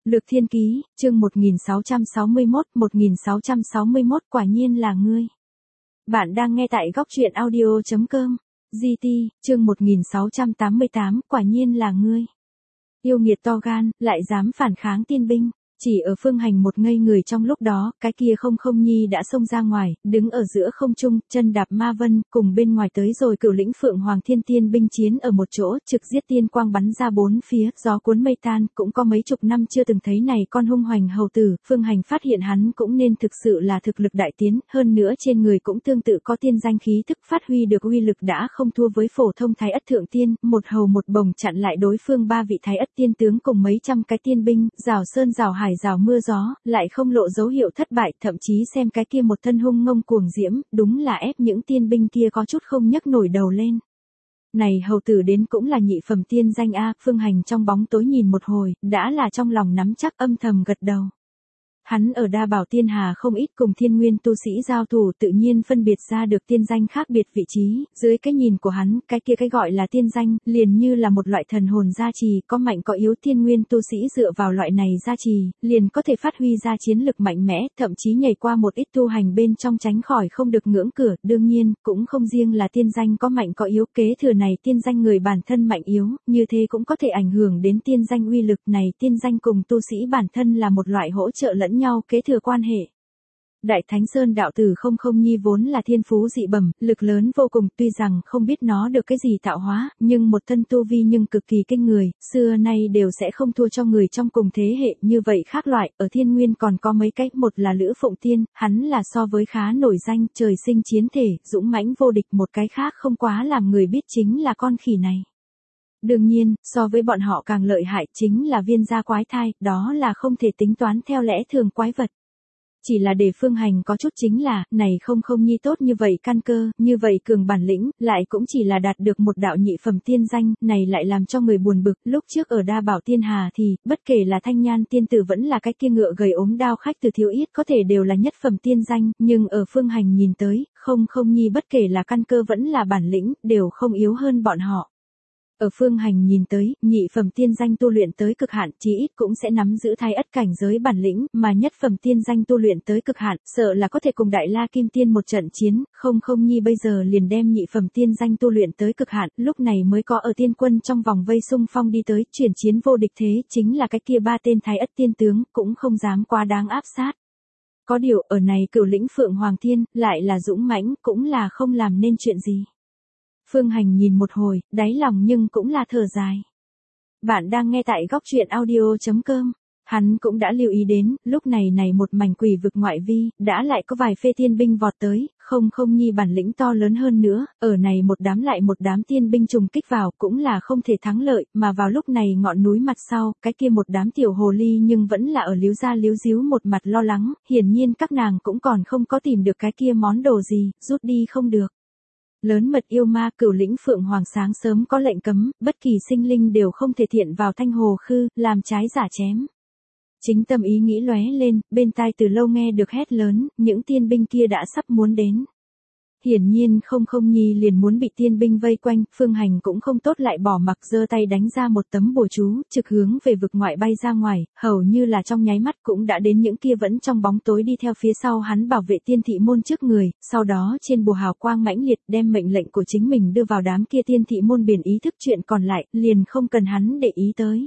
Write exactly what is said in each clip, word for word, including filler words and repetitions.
Lược Thiên Ký, chương một nghìn sáu trăm sáu mươi mốt, một nghìn sáu trăm sáu mươi mốt quả nhiên là ngươi. Bạn đang nghe tại góc truyện audio chấm com. giê tê, chương một nghìn sáu trăm tám mươi tám, quả nhiên là ngươi. Yêu nghiệt to gan, lại dám phản kháng tiên binh. Chỉ ở Phương Hành một ngây người trong lúc đó, cái kia không không nhi đã xông ra ngoài, đứng ở giữa không trung, chân đạp ma vân, cùng bên ngoài tới rồi cửu lĩnh Phượng Hoàng Thiên tiên binh chiến ở một chỗ, trực giết tiên quang bắn ra bốn phía, gió cuốn mây tan, cũng có mấy chục năm chưa từng thấy này con hung hoành hầu tử. Phương Hành phát hiện hắn cũng nên thực sự là thực lực đại tiến, hơn nữa trên người cũng tương tự có tiên danh khí thức, phát huy được uy lực đã không thua với phổ thông thái ất thượng tiên, một hầu một bồng chặn lại đối phương ba vị thái ất tiên tướng cùng mấy trăm cái tiên binh, rào sơn rào hải rào mưa gió, lại không lộ dấu hiệu thất bại, thậm chí xem cái kia một thân hung ngông cuồng diễm, đúng là ép những tiên binh kia có chút không nhấc nổi đầu lên. Này hầu tử đến cũng là nhị phẩm tiên danh a. Phương Hành trong bóng tối nhìn một hồi, đã là trong lòng nắm chắc, âm thầm gật đầu. Hắn ở Đa Bảo Tiên Hà không ít cùng thiên nguyên tu sĩ giao thủ, tự nhiên phân biệt ra được tiên danh khác biệt vị trí, dưới cái nhìn của hắn, cái kia cái gọi là tiên danh, liền như là một loại thần hồn gia trì, có mạnh có yếu, thiên nguyên tu sĩ dựa vào loại này gia trì, liền có thể phát huy ra chiến lực mạnh mẽ, thậm chí nhảy qua một ít tu hành bên trong tránh khỏi không được ngưỡng cửa, đương nhiên, cũng không riêng là tiên danh có mạnh có yếu, kế thừa này tiên danh người bản thân mạnh yếu, như thế cũng có thể ảnh hưởng đến tiên danh uy lực này, tiên danh cùng tu sĩ bản thân là một loại hỗ trợ lẫn nhau kế thừa quan hệ. Đại Thánh Sơn đạo tử không không nhi vốn là thiên phú dị bẩm, lực lớn vô cùng, tuy rằng không biết nó được cái gì tạo hóa, nhưng một thân tu vi nhưng cực kỳ kinh người, xưa nay đều sẽ không thua cho người trong cùng thế hệ, như vậy khác loại, ở thiên nguyên còn có mấy cách, một là Lữ Phụng Tiên, hắn là so với khá nổi danh, trời sinh chiến thể, dũng mãnh vô địch, một cái khác không quá làm người biết chính là con khỉ này. Đương nhiên, so với bọn họ càng lợi hại chính là viên gia quái thai, đó là không thể tính toán theo lẽ thường quái vật. Chỉ là để Phương Hành có chút chính là, này không không nhi tốt như vậy căn cơ, như vậy cường bản lĩnh, lại cũng chỉ là đạt được một đạo nhị phẩm tiên danh, này lại làm cho người buồn bực. Lúc trước ở Đa Bảo Tiên Hà thì, bất kể là Thanh Nhan tiên tử vẫn là cái kia ngựa gầy ốm đao khách từ Thiếu Yết có thể đều là nhất phẩm tiên danh, nhưng ở Phương Hành nhìn tới, không không nhi bất kể là căn cơ vẫn là bản lĩnh, đều không yếu hơn bọn họ. Ở Phương Hành nhìn tới, nhị phẩm tiên danh tu luyện tới cực hạn, chí ít cũng sẽ nắm giữ thái ất cảnh giới bản lĩnh, mà nhất phẩm tiên danh tu luyện tới cực hạn, sợ là có thể cùng Đại La Kim Tiên một trận chiến, không không nhi bây giờ liền đem nhị phẩm tiên danh tu luyện tới cực hạn, lúc này mới có ở tiên quân trong vòng vây xung phong đi tới, chuyển chiến vô địch thế, chính là cái kia ba tên thái ất tiên tướng, cũng không dám quá đáng áp sát. Có điều, ở này cửu lĩnh Phượng Hoàng Thiên, lại là dũng mãnh, cũng là không làm nên chuyện gì. Phương Hành nhìn một hồi, đáy lòng nhưng cũng là thở dài. Bạn đang nghe tại góc truyện audio chấm com. Hắn cũng đã lưu ý đến, lúc này này một mảnh quỷ vực ngoại vi, đã lại có vài phê tiên binh vọt tới, không không nhi bản lĩnh to lớn hơn nữa, ở này một đám lại một đám tiên binh trùng kích vào, cũng là không thể thắng lợi, mà vào lúc này ngọn núi mặt sau, cái kia một đám tiểu hồ ly nhưng vẫn là ở líu ra líu díu một mặt lo lắng, hiển nhiên các nàng cũng còn không có tìm được cái kia món đồ gì, rút đi không được. Lớn mật yêu ma, cửu lĩnh Phượng Hoàng sáng sớm có lệnh cấm, bất kỳ sinh linh đều không thể thiện vào Thanh Hồ Khư, làm trái giả chém. Chính tâm ý nghĩ lóe lên, bên tai từ lâu nghe được hét lớn, những tiên binh kia đã sắp muốn đến. Hiển nhiên không không nhi liền muốn bị tiên binh vây quanh, Phương Hành cũng không tốt lại bỏ mặc, giơ tay đánh ra một tấm bùa chú, trực hướng về vực ngoại bay ra ngoài, hầu như là trong nháy mắt cũng đã đến những kia vẫn trong bóng tối đi theo phía sau hắn bảo vệ tiên thị môn trước người, sau đó trên bùa hào quang mãnh liệt đem mệnh lệnh của chính mình đưa vào đám kia tiên thị môn biển ý thức chuyện còn lại, liền không cần hắn để ý tới.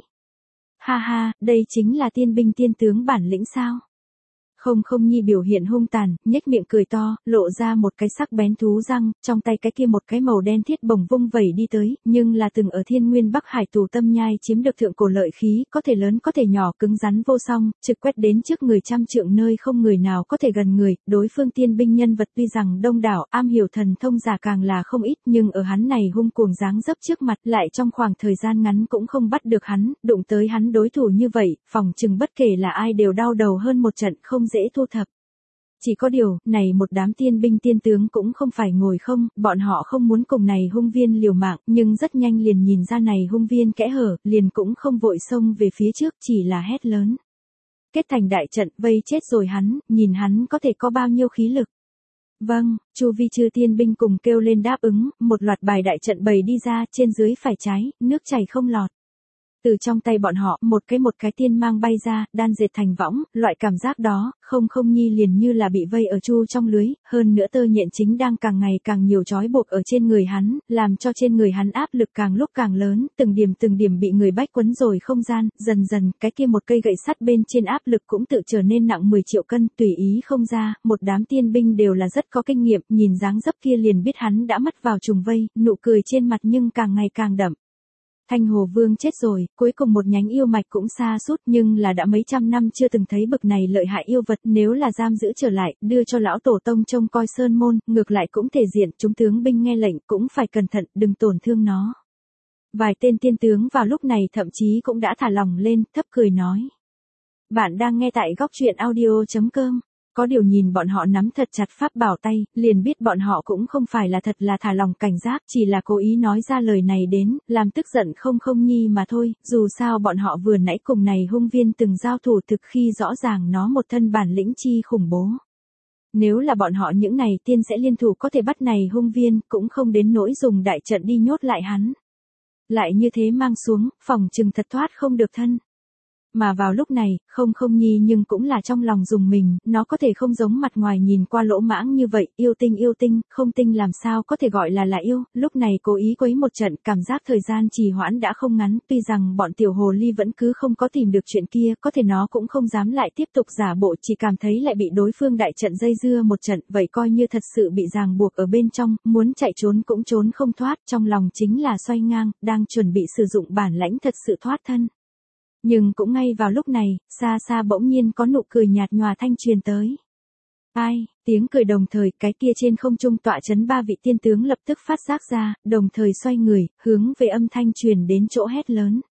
Ha ha, đây chính là tiên binh tiên tướng bản lĩnh sao? Không không nhi biểu hiện hung tàn, nhếch miệng cười to, lộ ra một cái sắc bén thú răng, trong tay cái kia một cái màu đen thiết bổng vung vẩy đi tới, nhưng là từng ở Thiên Nguyên Bắc Hải tù tâm nhai chiếm được thượng cổ lợi khí, có thể lớn có thể nhỏ, cứng rắn vô song, trực quét đến trước người trăm trượng nơi không người nào có thể gần người, đối phương tiên binh nhân vật tuy rằng đông đảo, am hiểu thần thông giả càng là không ít, nhưng ở hắn này hung cuồng dáng dấp trước mặt, lại trong khoảng thời gian ngắn cũng không bắt được hắn, đụng tới hắn đối thủ như vậy, phòng chừng bất kể là ai đều đau đầu hơn một trận, không dễ thu thập. Chỉ có điều, này một đám tiên binh tiên tướng cũng không phải ngồi không, bọn họ không muốn cùng này hung viên liều mạng, nhưng rất nhanh liền nhìn ra này hung viên kẽ hở, liền cũng không vội xông về phía trước, chỉ là hét lớn. Kết thành đại trận, vây chết rồi hắn, nhìn hắn có thể có bao nhiêu khí lực. Vâng, chu vi chư tiên binh cùng kêu lên đáp ứng, một loạt bài đại trận bày đi ra, trên dưới phải trái, nước chảy không lọt. Từ trong tay bọn họ, một cái một cái tiên mang bay ra, đan dệt thành võng, loại cảm giác đó, không không nhi liền như là bị vây ở chu trong lưới, hơn nữa tơ nhện chính đang càng ngày càng nhiều trói buộc ở trên người hắn, làm cho trên người hắn áp lực càng lúc càng lớn, từng điểm từng điểm bị người bách quấn rồi không gian, dần dần, cái kia một cây gậy sắt bên trên áp lực cũng tự trở nên nặng mười triệu cân, tùy ý không ra, một đám tiên binh đều là rất có kinh nghiệm, nhìn dáng dấp kia liền biết hắn đã mất vào trùng vây, nụ cười trên mặt nhưng càng ngày càng đậm. Thanh Hồ Vương chết rồi, cuối cùng một nhánh yêu mạch cũng xa sút nhưng là đã mấy trăm năm chưa từng thấy bực này lợi hại yêu vật, nếu là giam giữ trở lại, đưa cho lão tổ tông trông coi sơn môn, ngược lại cũng thể diện, chúng tướng binh nghe lệnh cũng phải cẩn thận, đừng tổn thương nó. Vài tên tiên tướng vào lúc này thậm chí cũng đã thả lòng lên, thấp cười nói. Bạn đang nghe tại góc truyện audio chấm com. Có điều nhìn bọn họ nắm thật chặt pháp bảo tay, liền biết bọn họ cũng không phải là thật là thả lòng cảnh giác, chỉ là cố ý nói ra lời này đến, làm tức giận không không nhi mà thôi, dù sao bọn họ vừa nãy cùng này hung viên từng giao thủ thực khi rõ ràng nó một thân bản lĩnh chi khủng bố. Nếu là bọn họ những này tiên sẽ liên thủ có thể bắt này hung viên, cũng không đến nỗi dùng đại trận đi nhốt lại hắn. Lại như thế mang xuống, phòng trừng thật thoát không được thân. Mà vào lúc này, không không nhi nhưng cũng là trong lòng dùng mình, nó có thể không giống mặt ngoài nhìn qua lỗ mãng như vậy, yêu tinh yêu tinh, không tinh làm sao có thể gọi là là yêu, lúc này cố ý quấy một trận, cảm giác thời gian trì hoãn đã không ngắn, tuy rằng bọn tiểu hồ ly vẫn cứ không có tìm được chuyện kia, có thể nó cũng không dám lại tiếp tục giả bộ, chỉ cảm thấy lại bị đối phương đại trận dây dưa một trận, vậy coi như thật sự bị ràng buộc ở bên trong, muốn chạy trốn cũng trốn không thoát, trong lòng chính là xoay ngang, đang chuẩn bị sử dụng bản lãnh thật sự thoát thân. Nhưng cũng ngay vào lúc này, xa xa bỗng nhiên có nụ cười nhạt nhòa thanh truyền tới. Ai, tiếng cười đồng thời, cái kia trên không trung tọa chấn ba vị tiên tướng lập tức phát giác ra, đồng thời xoay người, hướng về âm thanh truyền đến chỗ hét lớn.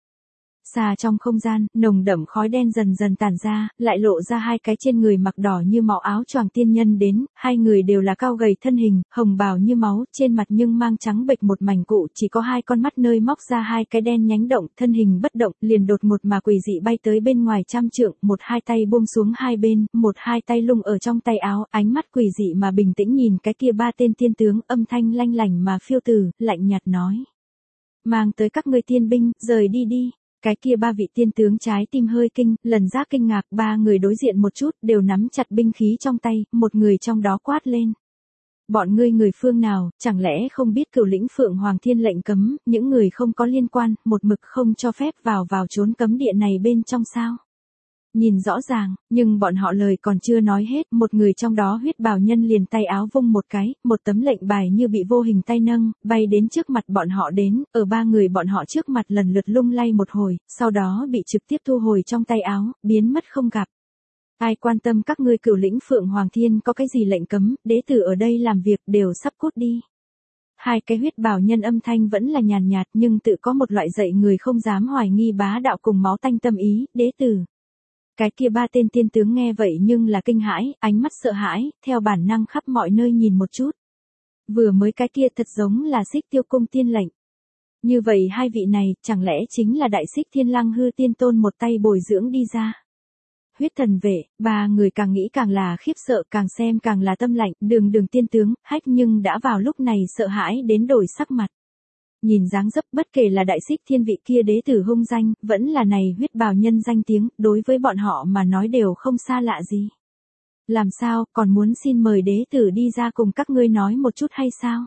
Xa trong không gian, nồng đậm khói đen dần dần tản ra, lại lộ ra hai cái trên người mặc đỏ như máu áo choàng tiên nhân đến, hai người đều là cao gầy thân hình, hồng bào như máu, trên mặt nhưng mang trắng bệch một mảnh cụ, chỉ có hai con mắt nơi móc ra hai cái đen nhánh động, thân hình bất động, liền đột ngột mà quỷ dị bay tới bên ngoài trăm trượng, một hai tay buông xuống hai bên, một hai tay lung ở trong tay áo, ánh mắt quỷ dị mà bình tĩnh nhìn cái kia ba tên tiên tướng, âm thanh lanh lảnh mà phiêu từ, lạnh nhạt nói. Mang tới các ngươi tiên binh, rời đi đi. Cái kia ba vị tiên tướng trái tim hơi kinh, lần giác kinh ngạc, ba người đối diện một chút, đều nắm chặt binh khí trong tay, một người trong đó quát lên. Bọn ngươi người phương nào, chẳng lẽ không biết cửu lĩnh Phượng Hoàng Thiên lệnh cấm, những người không có liên quan, một mực không cho phép vào vào trốn cấm địa này bên trong sao? Nhìn rõ ràng, nhưng bọn họ lời còn chưa nói hết, một người trong đó huyết bào nhân liền tay áo vung một cái, một tấm lệnh bài như bị vô hình tay nâng, bay đến trước mặt bọn họ đến, ở ba người bọn họ trước mặt lần lượt lung lay một hồi, sau đó bị trực tiếp thu hồi trong tay áo, biến mất không gặp. Ai quan tâm các ngươi cửu lĩnh Phượng Hoàng Thiên có cái gì lệnh cấm, đế tử ở đây làm việc đều sắp cút đi. Hai cái huyết bào nhân âm thanh vẫn là nhàn nhạt nhưng tự có một loại dạy người không dám hoài nghi bá đạo cùng máu tanh tâm ý, đế tử. Cái kia ba tên tiên tướng nghe vậy nhưng là kinh hãi, ánh mắt sợ hãi, theo bản năng khắp mọi nơi nhìn một chút. Vừa mới cái kia thật giống là Xích Tiêu Cung tiên lệnh. Như vậy hai vị này, chẳng lẽ chính là đại Xích Thiên Lăng Hư Tiên Tôn một tay bồi dưỡng đi ra. Huyết thần vệ, ba người càng nghĩ càng là khiếp sợ, càng xem càng là tâm lạnh, đường đường tiên tướng, hách nhưng đã vào lúc này sợ hãi đến đổi sắc mặt. Nhìn dáng dấp bất kể là đại Xích Thiên vị kia đế tử hung danh, vẫn là này huyết bào nhân danh tiếng, đối với bọn họ mà nói đều không xa lạ gì. Làm sao, còn muốn xin mời đế tử đi ra cùng các ngươi nói một chút hay sao?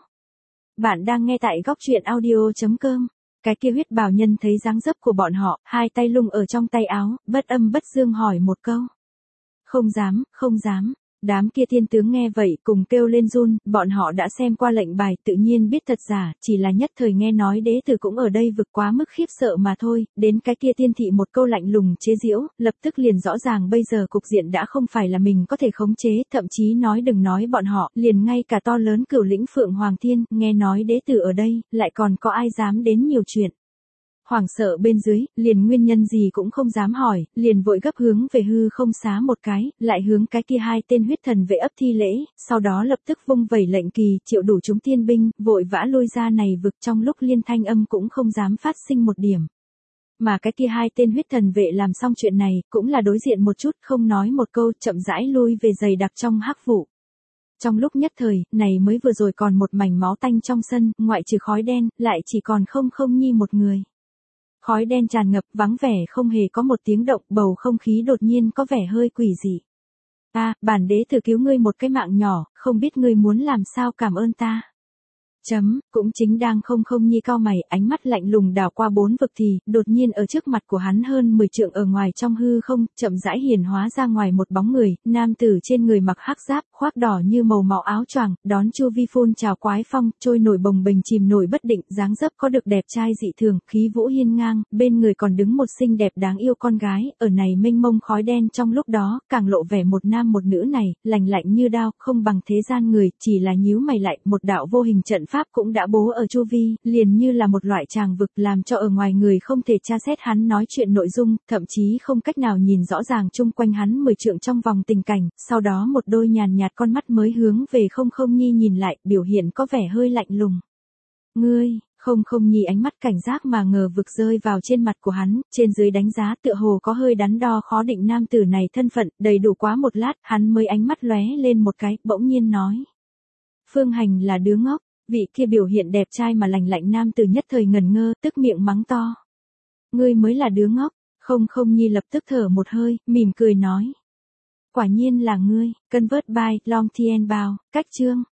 Bạn đang nghe tại góc truyện audio chấm com. Cái kia huyết bào nhân thấy dáng dấp của bọn họ, hai tay lung ở trong tay áo, bất âm bất dương hỏi một câu. Không dám, không dám. Đám kia tiên tướng nghe vậy cùng kêu lên run, bọn họ đã xem qua lệnh bài tự nhiên biết thật giả, chỉ là nhất thời nghe nói đế tử cũng ở đây vực quá mức khiếp sợ mà thôi, đến cái kia tiên thị một câu lạnh lùng chế giễu, lập tức liền rõ ràng bây giờ cục diện đã không phải là mình có thể khống chế, thậm chí nói đừng nói bọn họ, liền ngay cả to lớn cửu lĩnh Phượng Hoàng Thiên, nghe nói đế tử ở đây, lại còn có ai dám đến nhiều chuyện. Hoảng sợ bên dưới, liền nguyên nhân gì cũng không dám hỏi, liền vội gấp hướng về hư không xá một cái, lại hướng cái kia hai tên huyết thần vệ ấp thi lễ, sau đó lập tức vung vẩy lệnh kỳ, triệu đủ chúng tiên binh, vội vã lui ra này vực trong lúc liên thanh âm cũng không dám phát sinh một điểm. Mà cái kia hai tên huyết thần vệ làm xong chuyện này, cũng là đối diện một chút, không nói một câu, chậm rãi lui về dày đặc trong hắc vụ. Trong lúc nhất thời, này mới vừa rồi còn một mảnh máu tanh trong sân, ngoại trừ khói đen, lại chỉ còn không không nhi một người. Khói đen tràn ngập, vắng vẻ không hề có một tiếng động, bầu không khí đột nhiên có vẻ hơi quỷ dị. Ta, bản đế thử cứu ngươi một cái mạng nhỏ, không biết ngươi muốn làm sao cảm ơn ta. Chấm, cũng chính đang không không nhi cau mày, ánh mắt lạnh lùng đảo qua bốn vực thì, đột nhiên ở trước mặt của hắn hơn mười trượng ở ngoài trong hư không, chậm rãi hiển hóa ra ngoài một bóng người, nam tử trên người mặc hắc giáp, khoác đỏ như màu máu áo choàng, đón chu vi phun trào quái phong, trôi nổi bồng bềnh chìm nổi bất định, dáng dấp có được đẹp trai dị thường, khí vũ hiên ngang, bên người còn đứng một xinh đẹp đáng yêu con gái, ở này mênh mông khói đen trong lúc đó, càng lộ vẻ một nam một nữ này, lành lạnh như đao, không bằng thế gian người, chỉ là nhíu mày lại, một đạo vô hình trận pháp cũng đã bố ở chu vi, liền như là một loại tràng vực làm cho ở ngoài người không thể tra xét hắn nói chuyện nội dung, thậm chí không cách nào nhìn rõ ràng chung quanh hắn mười trượng trong vòng tình cảnh, sau đó một đôi nhàn nhạt con mắt mới hướng về không không nhi nhìn lại, biểu hiện có vẻ hơi lạnh lùng. Ngươi, không không nhi ánh mắt cảnh giác mà ngờ vực rơi vào trên mặt của hắn, trên dưới đánh giá tựa hồ có hơi đắn đo khó định nam tử này thân phận, đầy đủ quá một lát, hắn mới ánh mắt lóe lên một cái, bỗng nhiên nói. Phương Hành là đứa ngốc. Vị kia biểu hiện đẹp trai mà lành lạnh nam tử nhất thời ngần ngơ, tức miệng mắng to. Ngươi mới là đứa ngốc, không không nhi lập tức thở một hơi, mỉm cười nói. Quả nhiên là ngươi, convert by, long thiên bao, cách chương.